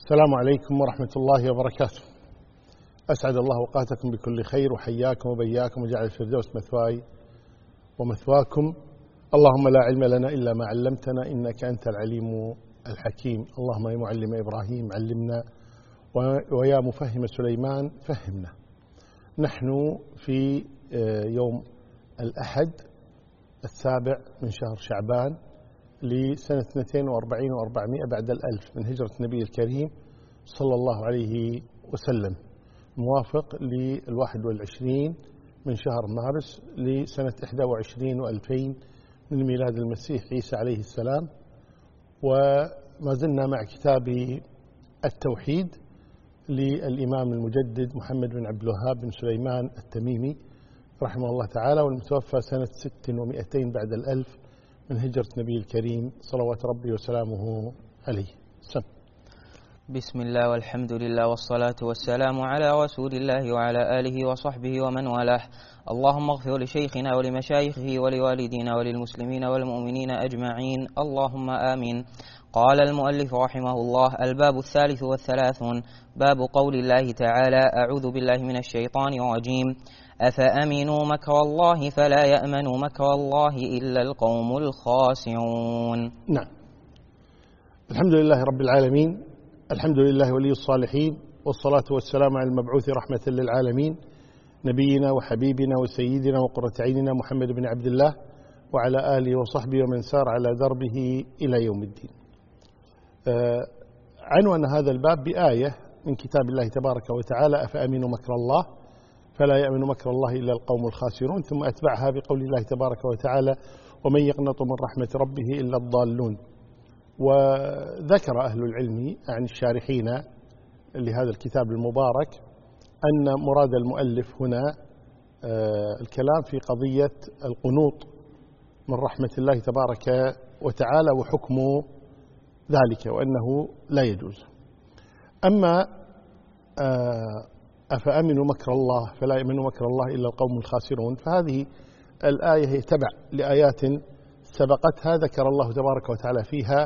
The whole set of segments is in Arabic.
السلام عليكم ورحمة الله وبركاته. أسعد الله أوقاتكم بكل خير وحياكم وبياكم وجعل الفردوس مثواي ومثواكم. اللهم لا علم لنا إلا ما علمتنا إنك أنت العليم الحكيم. اللهم يا معلم إبراهيم علمنا ويا مفهم سليمان فهمنا. نحن في يوم الأحد 7 من شهر شعبان لسنة 42 و400 بعد الألف من هجرة النبي الكريم صلى الله عليه وسلم، موافق ل21 من شهر مارس لسنة 21 و2000 من ميلاد المسيح عيسى عليه السلام. وما زلنا مع كتاب التوحيد للإمام المجدد محمد بن عبد الوهاب بن سليمان التميمي رحمه الله تعالى، والمتوفى سنة 600 بعد الألف من هجرة النبي الكريم صلوات ربي وسلامه عليه. بسم الله والحمد لله والصلاة والسلام على رسول الله وعلى آله وصحبه ومن والاه. اللهم اغفر لشيخنا ولمشايخه ولوالدينا وللمسلمين والمؤمنين أجمعين، اللهم آمين. قال المؤلف رحمه الله: الباب 33، باب قول الله تعالى: أعوذ بالله من الشيطان الرجيم، أفأمنوا مكر الله فلا يأمن مكر الله إلا القوم الخاسرون. نعم، الحمد لله رب العالمين، الحمد لله ولي الصالحين، والصلاة والسلام على المبعوث رحمة للعالمين نبينا وحبيبنا وسيدنا وقرة عيننا محمد بن عبد الله وعلى آله وصحبه ومن سار على دربه إلى يوم الدين. عنوان هذا الباب بآية من كتاب الله تبارك وتعالى: أفأمنوا مكر الله فلا يأمن مكر الله إلا القوم الخاسرون، ثم أتبعها بقول الله تبارك وتعالى: ومن يقنط من رحمة ربه إلا الضالون. وذكر أهل العلم عن الشارحين لهذا الكتاب المبارك أن مراد المؤلف هنا الكلام في قضية القنوط من رحمة الله تبارك وتعالى وحكم ذلك، وأنه لا يجوز. أما أفأمنوا مكر الله فلا يأمن مكر الله إلا القوم الخاسرون، فهذه الآية هي تبع لآيات سبقتها ذكر الله تبارك وتعالى فيها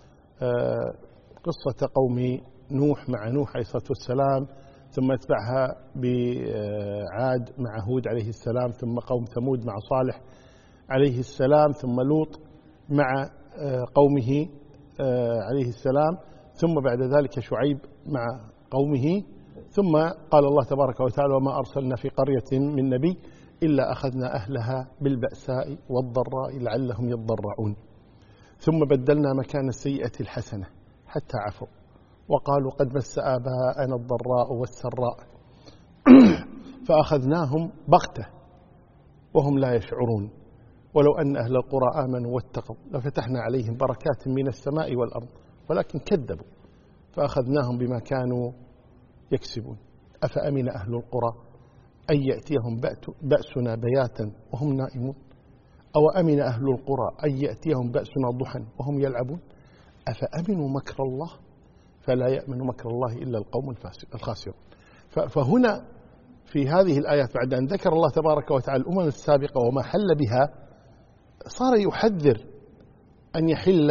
قصة قوم نوح مع نوح عليه الصلاة والسلام، ثم اتبعها بعاد مع هود عليه السلام، ثم قوم ثمود مع صالح عليه السلام، ثم لوط مع قومه عليه السلام، ثم بعد ذلك شعيب مع قومه. ثم قال الله تبارك وتعالى: وما أرسلنا في قرية من نبي إلا أخذنا أهلها بالبأساء والضراء لعلهم يضرعون، ثم بدلنا مكان السيئة الحسنة حتى عفوا وقالوا قد مس آباءنا الضراء والسراء فأخذناهم بغتة وهم لا يشعرون، ولو أن أهل القرى آمنوا واتقوا لفتحنا عليهم بركات من السماء والأرض ولكن كذبوا فأخذناهم بما كانوا يكسبون. أفأمن أهل القرى أن يأتيهم بأسنا بياتا وهم نائمون، أو أمن أهل القرى أن يأتيهم بأسنا ضحى وهم يلعبون. أفأمنوا مكر الله فلا يأمن مكر الله إلا القوم الخاسرون. فهنا في هذه الآيات بعد أن ذكر الله تبارك وتعالى الأمم السابقة وما حل بها، صار يحذر أن يحل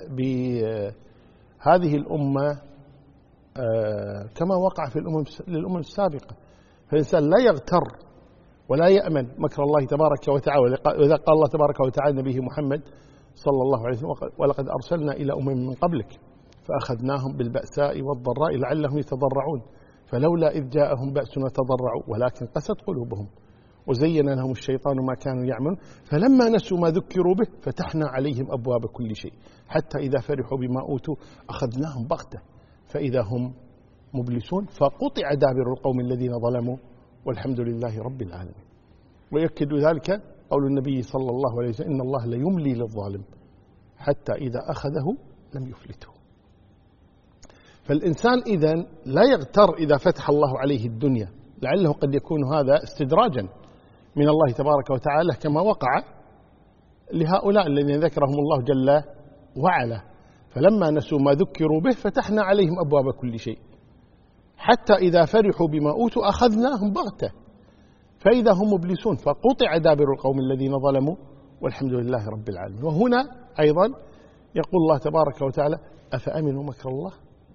بهذه الأمة كما وقع في الأمم السابقة. فالإنسان لا يغتر ولا يأمن مكر الله تبارك وتعالى. وإذا قال الله تبارك وتعالى نبيه محمد صلى الله عليه وسلم: ولقد أرسلنا إلى أمم من قبلك فأخذناهم بالبأساء والضراء لعلهم يتضرعون فلولا إذ جاءهم بأسنا تضرعوا ولكن قست قلوبهم وزين لهم الشيطان ما كانوا يعملون فلما نسوا ما ذكروا به فتحنا عليهم أبواب كل شيء حتى إذا فرحوا بما أوتوا أخذناهم بغتة فإذا هم مبلسون فقطع دابر القوم الذين ظلموا والحمد لله رب العالمين. ويؤكد ذلك قول النبي صلى الله عليه وسلم: إن الله ليملي للظالم حتى إذا أخذه لم يفلته. فالإنسان إذن لا يغتر إذا فتح الله عليه الدنيا، لعله قد يكون هذا استدراجا من الله تبارك وتعالى كما وقع لهؤلاء الذين ذكرهم الله جل وعلا. فلما نسوا ما ذكروا به فتحنا عليهم أبواب كل شيء حتى إذا فرحوا بما أوتوا أخذناهم بغتة فإذا هم مبلسون فقطع دابر القوم الذين ظلموا والحمد لله رب العالمين. وهنا أيضا يقول الله تبارك وتعالى: أفأمنوا مكر الله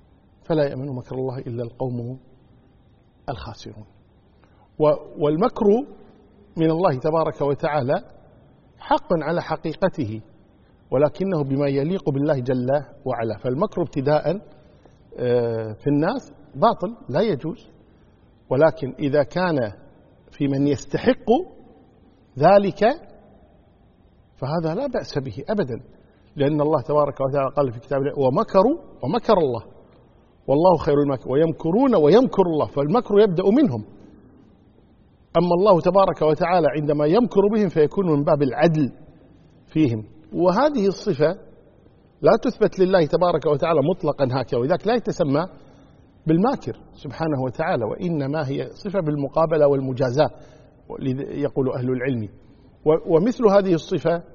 فلا يأمن مكر الله إلا القوم الخاسرون. والمكر من الله تبارك وتعالى حق على حقيقته، ولكنه بما يليق بالله جل وعلا. فالمكر ابتداء في الناس باطل لا يجوز، ولكن إذا كان في من يستحق ذلك فهذا لا بأس به أبدا، لأن الله تبارك وتعالى قال في كتابه ومكروا ومكر الله والله خير الماكرين ويمكرون ويمكر الله، فالمكر يبدأ منهم. أما الله تبارك وتعالى عندما يمكر بهم فيكون من باب العدل فيهم، وهذه الصفة لا تثبت لله تبارك وتعالى مطلقا هكذا، وذلك لا يتسمى بالماكر سبحانه وتعالى، وإنما هي صفة بالمقابلة والمجازاة يقول أهل العلم. ومثل هذه الصفة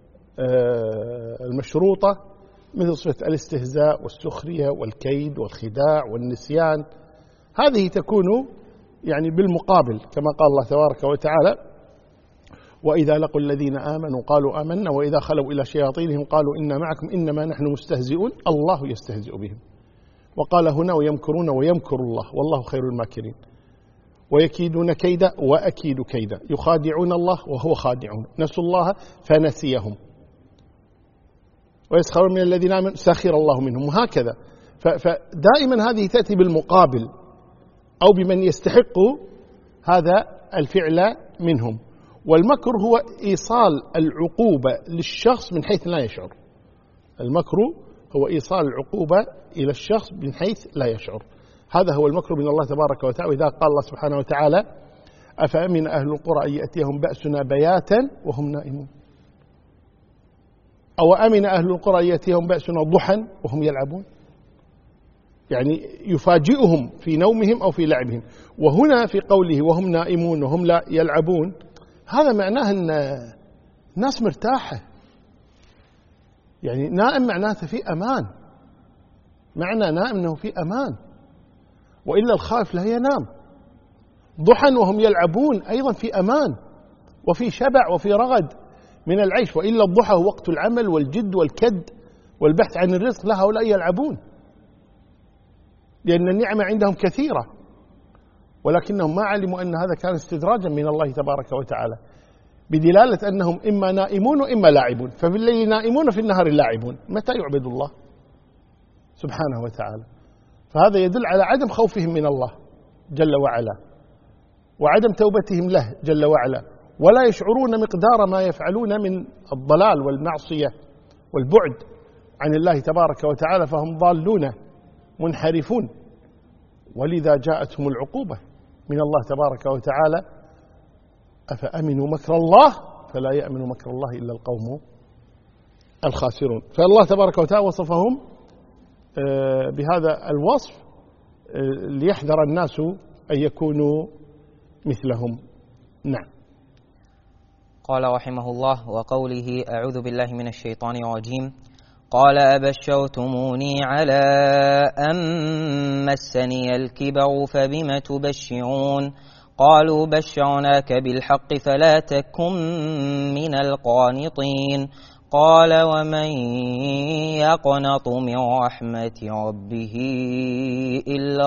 المشروطة مثل صفة الاستهزاء والسخرية والكيد والخداع والنسيان، هذه تكون يعني بالمقابل كما قال الله تبارك وتعالى وإذا لقوا الذين آمنوا قالوا آمنا وإذا خلوا إلى شياطينهم قالوا إنا معكم إنما نحن مستهزئون الله يستهزئ بهم. وقال هنا ويمكرون ويمكر الله والله خير الماكرين ويكيدون كيدا وأكيد كيدا يخادعون الله وهو خادعون نسوا الله فنسيهم ويسخرون من الذين آمنوا سخر الله منهم، وهكذا. فدائما هذه تأتي بالمقابل أو بمن يستحق هذا الفعل منهم. والمكر هو إيصال العقوبة للشخص من حيث لا يشعر. المكر هو إيصال العقوبة إلى الشخص من حيث لا يشعر، هذا هو المكر من الله تبارك وتعالى. وإذا قال الله سبحانه وتعالى أفأمن أهل القرى أن يأتيهم بأسنا بياتا وهم نائمون، أو أمن أهل القرى أن يأتيهم بأسنا ضحى وهم يلعبون، يعني يفاجئهم في نومهم أو في لعبهم. وهنا في قوله وهم نائمون وهم لا يلعبون هذا معناه أن الناس مرتاحة، يعني نائم معناته في أمان، معنى نائم أنه في أمان، وإلا الخائف لا ينام. ضحى وهم يلعبون أيضا في أمان وفي شبع وفي رغد من العيش، وإلا الضحى هو وقت العمل والجد والكد والبحث عن الرزق، لا هؤلاء يلعبون لأن النعمة عندهم كثيرة، ولكنهم ما علموا أن هذا كان استدراجا من الله تبارك وتعالى بدلالة أنهم إما نائمون وإما لاعبون، ففي الليل نائمون وفي النهار لاعبون، متى يعبد الله سبحانه وتعالى؟ فهذا يدل على عدم خوفهم من الله جل وعلا وعدم توبتهم له جل وعلا، ولا يشعرون مقدار ما يفعلون من الضلال والمعصية والبعد عن الله تبارك وتعالى، فهم ضالون منحرفون. ولذا جاءتهم العقوبة من الله تبارك وتعالى أفأمنوا مكر الله فلا يأمن مكر الله إلا القوم الخاسرون. فالله تبارك وتعالى وصفهم بهذا الوصف ليحذر الناس أن يكونوا مثلهم. نعم. قال رحمه الله وقوله أعوذ بالله من الشيطان الرجيم قال أبشرتموني على أن مسني الكبر فبم تبشرون قالوا بشرناك بالحق فلا تكن من القانطين قال ومن يقنط من رحمة ربه إلا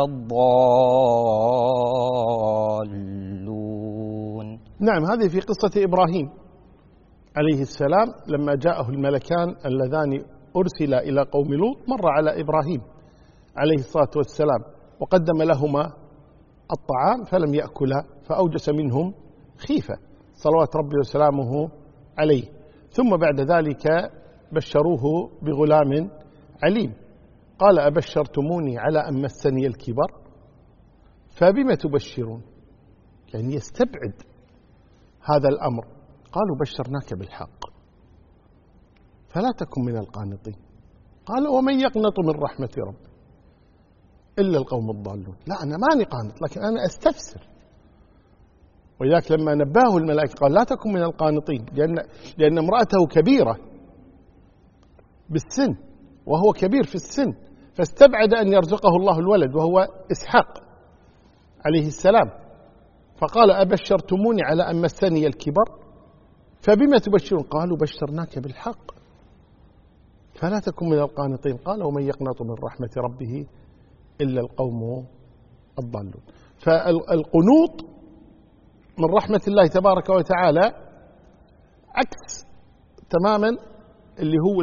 الضالون. نعم، هذه في قصة إبراهيم عليه السلام لما جاءه الملكان اللذان أرسل إلى قوم لوط، مر على إبراهيم عليه الصلاة والسلام وقدم لهما الطعام فلم يأكلا، فأوجس منهم خيفة صلوات ربي وسلامه عليه. ثم بعد ذلك بشروه بغلام عليم، قال أبشرتموني على أن مسني الكبر فبم تبشرون، يعني يستبعد هذا الأمر. قالوا بشرناك بالحق فلا تكن من القانطين قال ومن يقنط من رحمة ربه إلا القوم الضالون. لا، أنا ماني قانط لكن أنا أستفسر. ولذلك لما نبهه الملائكة قال لا تكن من القانطين لأن امرأته كبيرة بالسن وهو كبير في السن، فاستبعد أن يرزقه الله الولد وهو إسحاق عليه السلام، فقال أبشرتموني على أن مسني الكبر فبما تبشرون قالوا بشرناك بالحق فلا تكن من القانطين قال ومن يقنط من رحمة ربه إلا القوم الضالون. فالقنوط من رحمة الله تبارك وتعالى عكس تماما اللي هو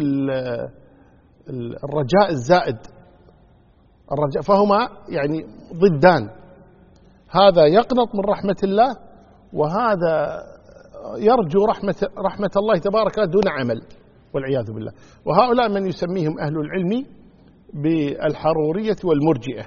الرجاء الزائد. الرجاء فهما يعني ضدان، هذا يقنط من رحمة الله وهذا يرجو رحمة الله تبارك وتعالى دون عمل والعياذ بالله. وهؤلاء من يسميهم أهل العلم بالحرورية والمرجئة.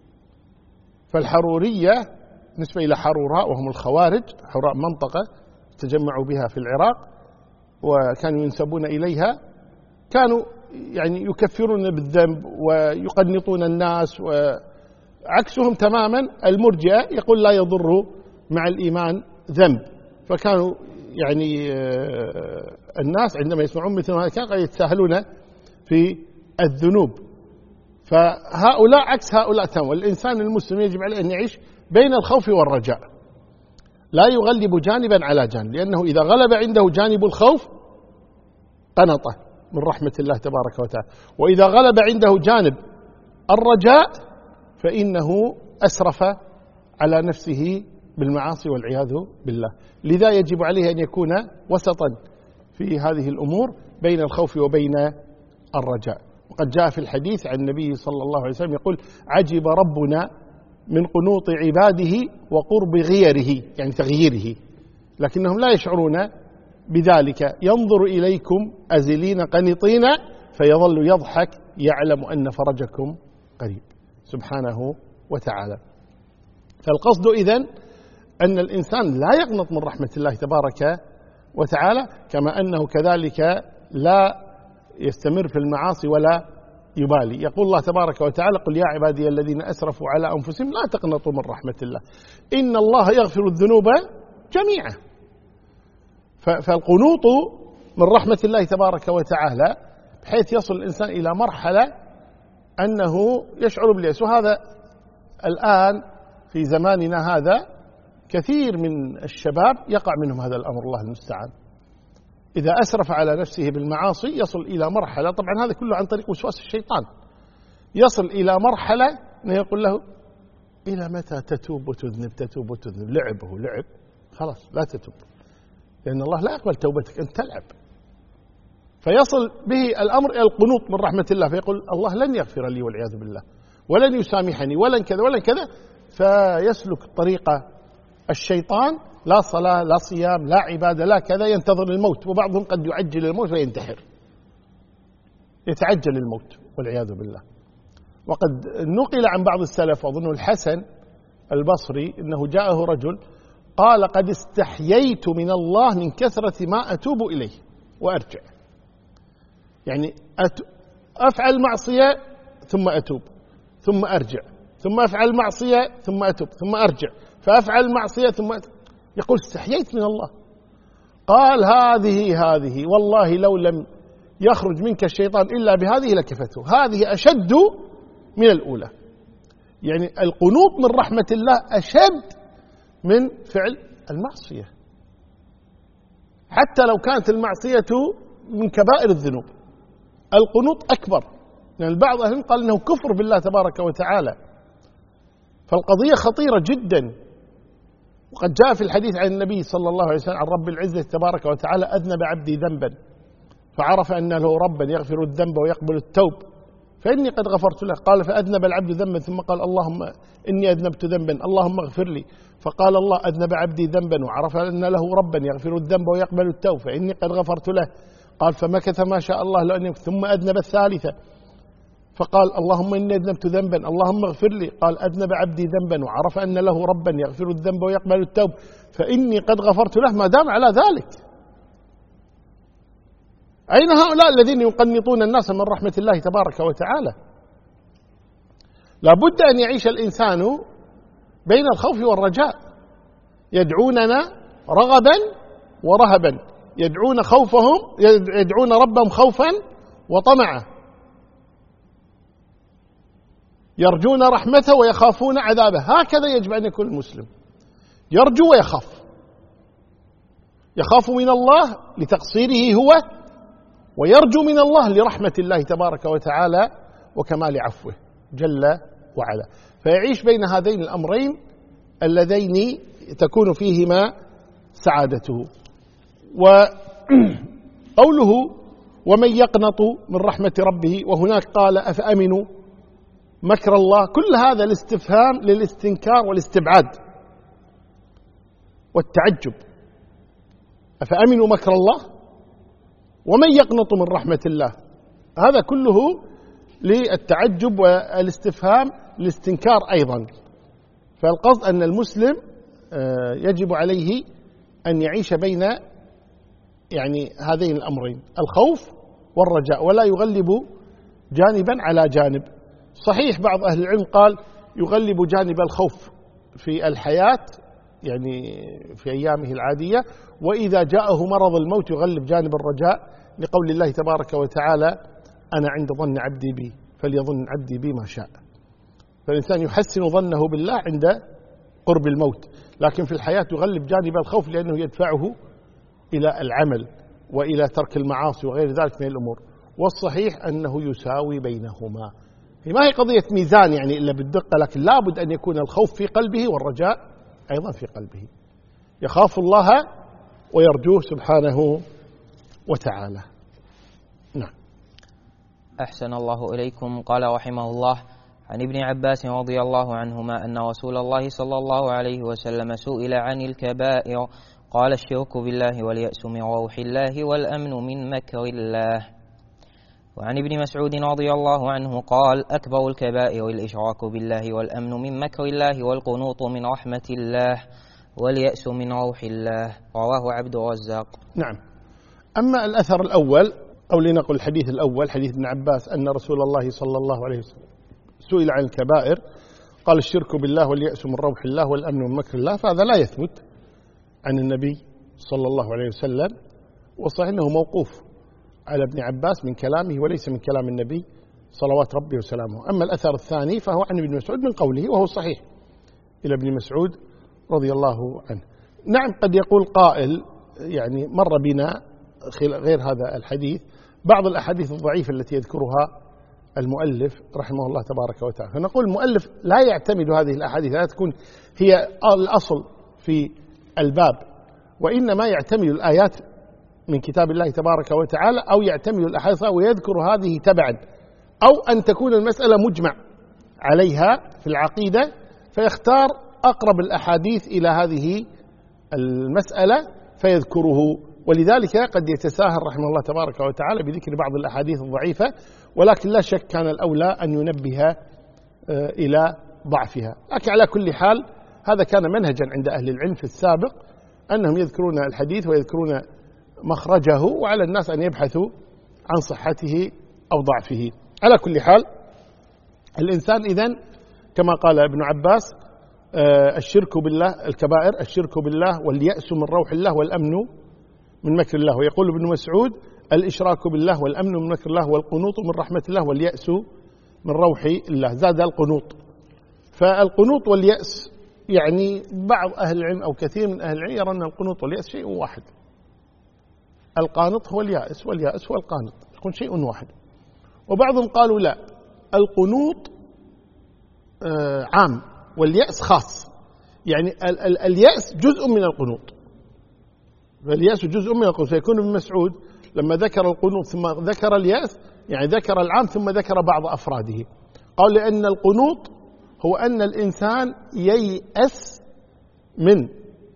فالحرورية نسبة إلى حروراء وهم الخوارج، حروراء منطقة تجمعوا بها في العراق وكانوا ينسبون إليها، كانوا يعني يكفرون بالذنب ويقنطون الناس، وعكسهم تماما المرجئة يقول لا يضر مع الإيمان ذنب. فكانوا يعني الناس عندما يسمعون مثل هذا كانوا يتساهلون في الذنوب. فهؤلاء عكس هؤلاء تماما. والإنسان المسلم يجب عليه أن يعيش بين الخوف والرجاء، لا يغلب جانبا على جانب، لأنه إذا غلب عنده جانب الخوف قنطه من رحمة الله تبارك وتعالى، وإذا غلب عنده جانب الرجاء فإنه أسرف على نفسه بالمعاصي والعياذ بالله. لذا يجب عليه أن يكون وسطا في هذه الأمور بين الخوف وبين الرجاء. وقد جاء في الحديث عن النبي صلى الله عليه وسلم يقول: عجب ربنا من قنوط عباده وقرب غيره، يعني تغييره، لكنهم لا يشعرون بذلك. ينظر إليكم أزلين قنطين فيظل يضحك يعلم أن فرجكم قريب سبحانه وتعالى. فالقصد إذن أن الإنسان لا يقنط من رحمة الله تبارك وتعالى، كما أنه كذلك لا يستمر في المعاصي ولا يبالي. يقول الله تبارك وتعالى: قل يا عبادي الذين أسرفوا على أنفسهم لا تقنطوا من رحمة الله إن الله يغفر الذنوب جميعا. فالقنوط من رحمة الله تبارك وتعالى بحيث يصل الإنسان إلى مرحلة أنه يشعر باليأس. وهذا الآن في زماننا هذا كثير من الشباب يقع منهم هذا الأمر، الله المستعان. إذا أسرف على نفسه بالمعاصي يصل إلى مرحلة، طبعا هذا كله عن طريق وسواس الشيطان، يصل إلى مرحلة أنه يقول له: إلى متى تتوب وتذنب تتوب وتذنب؟ لعبه لعب، خلاص لا تتوب، لأن الله لا يقبل توبتك، أنت تلعب. فيصل به الأمر إلى القنوط من رحمة الله، فيقول: الله لن يغفر لي والعياذ بالله، ولن يسامحني، ولن كذا ولن كذا. فيسلك طريقة الشيطان، لا صلاة لا صيام لا عبادة لا كذا، ينتظر الموت. وبعضهم قد يعجل الموت وينتحر، يتعجل الموت والعياذ بالله. وقد نقل عن بعض السلف، أظن الحسن البصري، أنه جاءه رجل قال: قد استحييت من الله من كثرة ما أتوب إليه وأرجع. يعني أفعل معصية ثم أتوب ثم أرجع، ثم أفعل معصية ثم أتوب ثم أرجع، فأفعل معصية ثم أتوب. يقول: استحييت من الله. قال: هذه والله لو لم يخرج منك الشيطان إلا بهذه لكفته، هذه أشد من الأولى. يعني القنوط من رحمة الله أشد من فعل المعصية، حتى لو كانت المعصية من كبائر الذنوب. القنوط أكبر، لأن البعض أهل قال إنه كفر بالله تبارك وتعالى. فالقضية خطيرة جدا. وقد جاء في الحديث عن النبي صلى الله عليه وسلم عن رب العزة تبارك وتعالى: أذنب عبدي ذنبا فعرف أن له ربا يغفر الذنب ويقبل التوب فإني قد غفرت له. قال: فأذنب العبد ذنبا ثم قال: اللهم إني أذنبت ذنبا اللهم اغفر لي. فقال الله: أذنب عبدي ذنبا وعرف أن له ربا يغفر الذنب ويقبل التوب فإني قد غفرت له. قال: فمكث ما شاء الله لأن ثم أذنب الثالثة فقال: اللهم إني أذنبت ذنبا اللهم اغفر لي. قال: أذنب عبدي ذنبا وعرف أن له ربا يغفر الذنب ويقبل التوب فإني قد غفرت له، ما دام على ذلك. أين هؤلاء الذين يقنطون الناس من رحمة الله تبارك وتعالى؟ لابد أن يعيش الإنسان بين الخوف والرجاء. يدعوننا رغبا ورهبا، يدعون ربهم خوفا وطمعا، يرجون رحمته ويخافون عذابه. هكذا يجب أن يكون المسلم، يرجو ويخاف. يخاف من الله لتقصيره هو، ويرجو من الله لرحمة الله تبارك وتعالى وكمال عفوه جل وعلا، فيعيش بين هذين الأمرين اللذين تكون فيهما سعادته. وقوله ومن يقنط من رحمة ربه، وهناك قال أفأمنوا مكر الله، كل هذا الاستفهام للاستنكار والاستبعاد والتعجب. أفأمنوا مكر الله ومن يقنط من رحمة الله، هذا كله للتعجب والاستفهام الاستنكار أيضا. فالقصد أن المسلم يجب عليه أن يعيش بين يعني هذين الأمرين، الخوف والرجاء، ولا يغلب جانبا على جانب. صحيح بعض أهل العلم قال يغلب جانب الخوف في الحياة يعني في أيامه العادية، وإذا جاءه مرض الموت يغلب جانب الرجاء، لقول الله تبارك وتعالى أنا عند ظن عبدي بي فليظن عبدي بي ما شاء. فالإنسان يحسن ظنه بالله عند قرب الموت، لكن في الحياة يغلب جانب الخوف لأنه يدفعه إلى العمل وإلى ترك المعاصي وغير ذلك من الأمور. والصحيح أنه يساوي بينهما، ما هي قضية ميزان يعني إلا بالدقة، لكن لابد أن يكون الخوف في قلبه والرجاء أيضا في قلبه، يخاف الله ويرجوه سبحانه وتعالى. نعم. أحسن الله إليكم. قال رحمه الله عن ابن عباس رضي الله عنهما أن رسول الله صلى الله عليه وسلم سئل عن الكبائر قال الشرك بالله واليأس من روح الله والأمن من مكر الله. وعن ابن مسعود رضي الله عنه قال أكبر الكبائر الإشراك بالله والأمن من مكر الله والقنوط من رحمة الله واليأس من روح الله. رواه عبد الرزاق. نعم. أما الأثر الأول أو لنقل الحديث الأول حديث ابن عباس أن رسول الله صلى الله عليه وسلم سئل عن الكبائر قال الشرك بالله واليأس من روح الله والأمن من مكر الله، فهذا لا يثبت عن النبي صلى الله عليه وسلم، وصحيح أنه موقوف على ابن عباس من كلامه وليس من كلام النبي صلوات ربي وسلامه. أما الأثر الثاني فهو عن ابن مسعود من قوله وهو صحيح إلى ابن مسعود رضي الله عنه. نعم قد يقول قائل يعني مر بنا غير هذا الحديث بعض الأحاديث الضعيفة التي يذكرها المؤلف رحمه الله تبارك وتعالى، فنقول المؤلف لا يعتمد هذه الأحاديث، لا تكون هي الأصل في الباب، وإنما يعتمد الآيات من كتاب الله تبارك وتعالى أو يعتمد الأحاديث ويذكر هذه تبعا، أو أن تكون المسألة مجمع عليها في العقيدة فيختار أقرب الأحاديث إلى هذه المسألة فيذكره. ولذلك قد يتساهل رحمه الله تبارك وتعالى بذكر بعض الأحاديث الضعيفة، ولكن لا شك كان الأولى أن ينبه إلى ضعفها. لكن على كل حال هذا كان منهجا عند أهل العلم في السابق أنهم يذكرون الحديث ويذكرون مخرجه، وعلى الناس أن يبحثوا عن صحته أو ضعفه. على كل حال الإنسان إذن كما قال ابن عباس الشرك بالله الكبائر الشرك بالله واليأس من روح الله والأمن من مكر الله. ويقول ابن مسعود الإشراك بالله والأمن من مكر الله والقنوط من رحمة الله واليأس من روح الله، زاد القنوط. فالقنوط واليأس يعني بعض أهل العلم أو كثير من أهل العلم يرى أن القنوط واليأس شيء واحد، القانط هو اليائس واليائس هو القانط، يكون شيء واحد. وبعضهم قالوا لا، القنوط عام واليأس خاص، يعني اليأس جزء من القنوط، فاليأس جزء من القنوط. فيكون ابن مسعود لما ذكر القنوط ثم ذكر اليأس يعني ذكر العام ثم ذكر بعض أفراده. قال لأن القنوط هو أن الإنسان ييأس من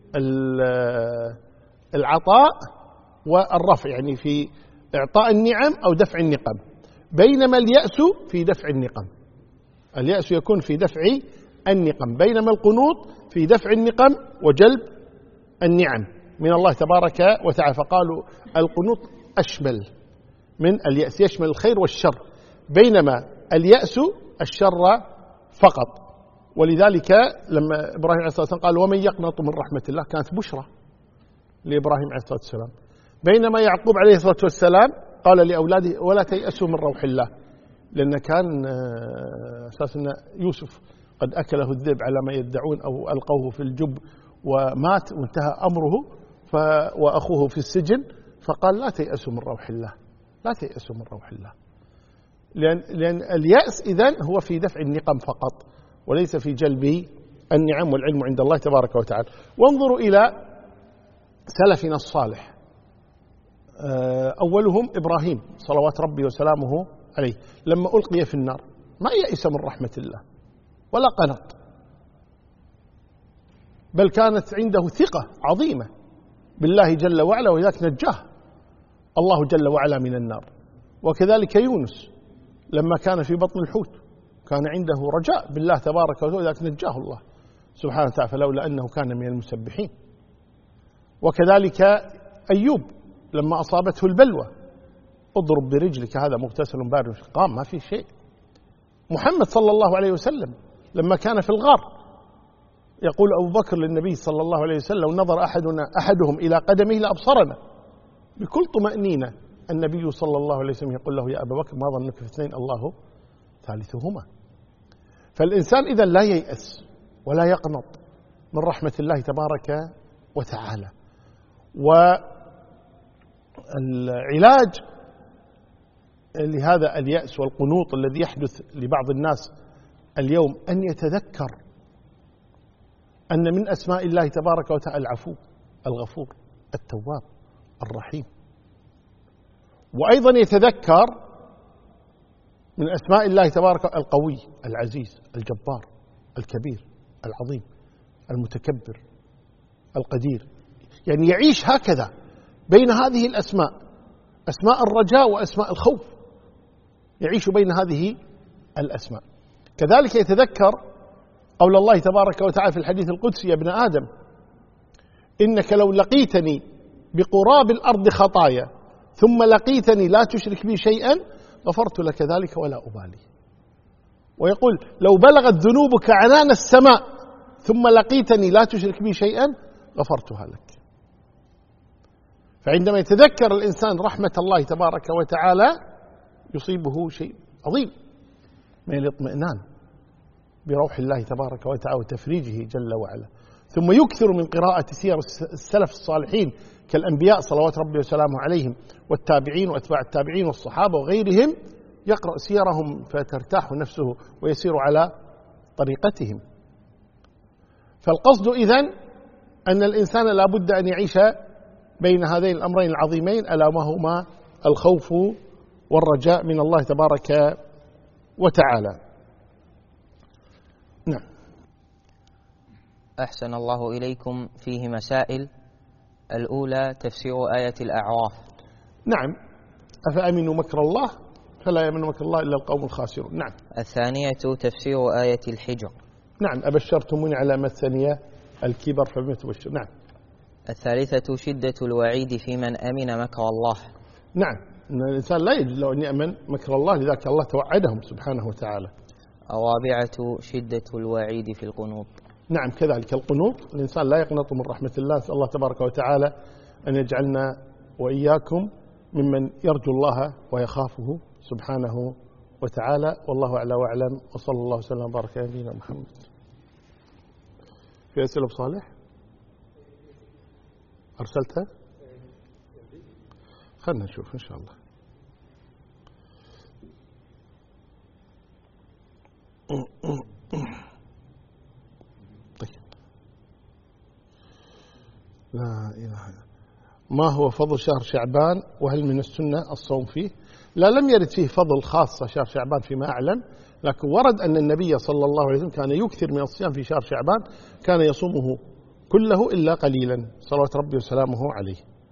العطاء والرفع، يعني في إعطاء النعم أو دفع النقم، بينما اليأس في دفع النقم. اليأس يكون في دفع النقم، بينما القنوط في دفع النقم وجلب النعم من الله تبارك وتعالى. فقالوا القنوط أشمل من اليأس، يشمل الخير والشر، بينما اليأس الشر فقط. ولذلك لما إبراهيم عليه الصلاة والسلام قال ومن يقنط من رحمة الله كانت بشرى لإبراهيم عليه الصلاة والسلام، بينما يعقوب عليه الصلاة والسلام قال لأولاده ولا تيأسوا من روح الله، لأن كان أساسا يوسف قد أكله الذئب على ما يدعون أو ألقوه في الجب ومات وانتهى أمره، وأخوه في السجن، فقال لا تيأسوا من روح الله، لا تيأسوا من روح الله، لأن اليأس إذن هو في دفع النقم فقط وليس في جلب النعم، والعلم عند الله تبارك وتعالى. وانظروا إلى سلفنا الصالح، أولهم إبراهيم صلوات ربي وسلامه عليه، لما ألقي في النار ما يئس من رحمة الله ولا قنط، بل كانت عنده ثقة عظيمة بالله جل وعلا، ولذلك نجاه الله جل وعلا من النار. وكذلك يونس لما كان في بطن الحوت كان عنده رجاء بالله تبارك وتعالى، ولذلك نجاه الله سبحانه وتعالى، فلولا أنه كان من المسبحين. وكذلك أيوب لما أصابته البلوى اضرب برجلك هذا مغتسل بارد قام ما في شيء. محمد صلى الله عليه وسلم لما كان في الغار يقول أبو بكر للنبي صلى الله عليه وسلم نظر أحدهم إلى قدمه لأبصرنا بكل طمأنينة. النبي صلى الله عليه وسلم يقول له يا أبا بكر ما ظنك في اثنين الله ثالثهما. فالإنسان إذا لا ييأس ولا يقنط من رحمة الله تبارك وتعالى. والعلاج لهذا اليأس والقنوط الذي يحدث لبعض الناس اليوم أن يتذكر أن من أسماء الله تبارك وتعالى العفو الغفور التواب الرحيم. وأيضا يتذكر من أسماء الله تبارك القوي العزيز الجبار الكبير العظيم المتكبر القدير، يعني يعيش هكذا بين هذه الأسماء، أسماء الرجاء وأسماء الخوف، يعيش بين هذه الأسماء. كذلك يتذكر قول الله تبارك وتعالى في الحديث القدسي يا ابن آدم إنك لو لقيتني بقراب الأرض خطايا ثم لقيتني لا تشرك بي شيئا غفرت لك ذلك ولا أبالي. ويقول لو بلغت ذنوبك عنان السماء ثم لقيتني لا تشرك بي شيئا غفرتها لك. فعندما يتذكر الإنسان رحمة الله تبارك وتعالى يصيبه شيء عظيم من الاطمئنان بروح الله تبارك وتعالى وتفريجه جل وعلا. ثم يكثر من قراءة سير السلف الصالحين كالأنبياء صلوات ربي وسلامه عليهم والتابعين وأتباع التابعين والصحابة وغيرهم، يقرأ سيرهم فترتاح نفسه ويسير على طريقتهم. فالقصد إذن أن الإنسان لا بد أن يعيش بين هذين الأمرين العظيمين ألا وهما الخوف والرجاء من الله تبارك وتعالى. نعم. أحسن الله إليكم. فيه مسائل. الأولى تفسير آية الأعراف. نعم. أفأمنوا مكر الله فلا يأمن مكر الله إلا القوم الخاسرون. نعم. الثانية تفسير آية الحجر. نعم. أبشرتموني على مسني الكبر فبما تبشر. نعم. الثالثة شدة الوعيد في من أمن مكر الله. نعم. إن الإنسان لا يجوز له أن يأمن مكر الله، لذلك الله توعدهم سبحانه وتعالى. الرابعة شدة الوعيد في القنوط. نعم كذلك القنوط، الإنسان لا يقنط من رحمة الله. نسأل الله تبارك وتعالى أن يجعلنا وإياكم ممن يرجو الله ويخافه سبحانه وتعالى. والله أعلى وأعلم، وصلى الله وسلم وبارك على نبينا محمد. في أسئلة بصالح أرسلتها؟ خلنا نشوف إن شاء الله. طيب. لا إله إلا الله. ما هو فضل شهر شعبان وهل من السنة الصوم فيه؟ لا، لم يرد فيه فضل خاصة شهر شعبان فيما أعلم، لكن ورد أن النبي صلى الله عليه وسلم كان يكثر من الصيام في شهر شعبان، كان يصومه كله إلا قليلا صلوات ربي وسلامه عليه.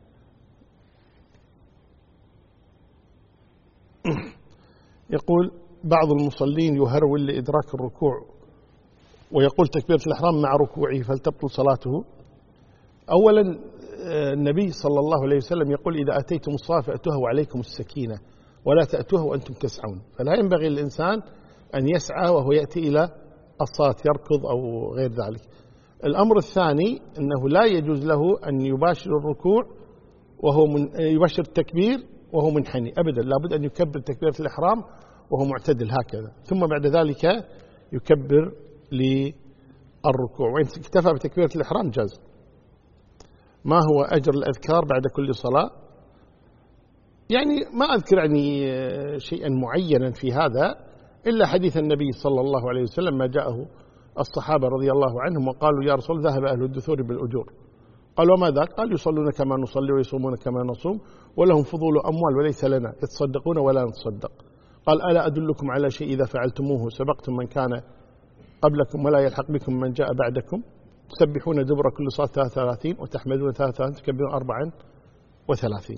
يقول بعض المصلين يهرول لإدراك الركوع ويقول تكبيرة الإحرام مع ركوعه فلتبطل صلاته. أولا النبي صلى الله عليه وسلم يقول إذا أتيتم الصلاة فأتوها وعليكم السكينة ولا تأتوها وأنتم تسعون، فلا ينبغي للإنسان أن يسعى وهو يأتي إلى الصلاة يركض أو غير ذلك. الأمر الثاني أنه لا يجوز له أن يباشر الركوع وهو يباشر التكبير وهو منحني أبدا، لابد أن يكبر تكبيرة الإحرام وهو معتدل هكذا، ثم بعد ذلك يكبر للركوع، وإن اكتفى بتكبيرة الإحرام جاز. ما هو أجر الأذكار بعد كل صلاة؟ يعني ما أذكر يعني شيئا معينا في هذا إلا حديث النبي صلى الله عليه وسلم ما جاءه الصحابة رضي الله عنهم وقالوا يا رسول ذهب أهل الدثور بالأجور. قال وما ذاك؟ قال يصلون كما نصلي ويصومون كما نصوم ولهم فضول أموال وليس لنا، يتصدقون ولا نتصدق. قال ألا أدلكم على شيء إذا فعلتموه سبقتم من كان قبلكم ولا يلحق بكم من جاء بعدكم؟ تسبحون دبر كل صلاة 33 وتحمدون 33 تكبرون 34.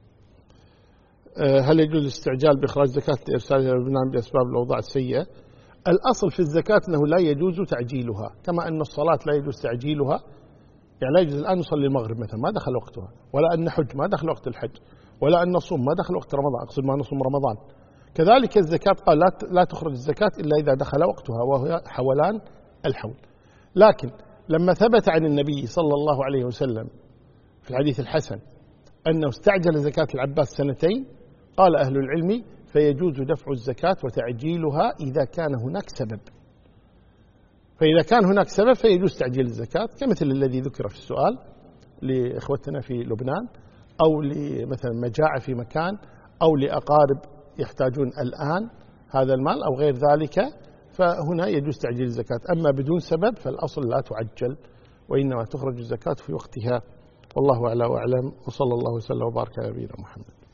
هل يجوز الاستعجال بإخراج زكاة لإرسالها للبنان بأسباب الأوضاع السيئة؟ الأصل في الزكاة أنه لا يجوز تعجيلها، كما أن الصلاة لا يجوز تعجيلها. يعني لا يجوز الآن نصلي المغرب مثلا ما دخل وقتها، ولا أن نحج ما دخل وقت الحج، ولا أن نصوم ما دخل وقت رمضان، أقصد ما نصوم رمضان. كذلك الزكاة قال لا تخرج الزكاة إلا إذا دخل وقتها وهو حولان الحول. لكن لما ثبت عن النبي صلى الله عليه وسلم في الحديث الحسن أنه استعجل زكاة العباس 2 سنين، قال أهل العلم فيجوز دفع الزكاة وتعجيلها إذا كان هناك سبب. فإذا كان هناك سبب فيجوز تعجيل الزكاة، كمثل الذي ذكر في السؤال لإخوتنا في لبنان، أو لمثلا مجاعة في مكان، أو لأقارب يحتاجون الآن هذا المال أو غير ذلك، فهنا يجوز تعجيل الزكاة. أما بدون سبب فالأصل لا تعجل، وإنما تخرج الزكاة في وقتها. والله أعلى وأعلم، وصلى الله وسلم وبارك على نبينا محمد.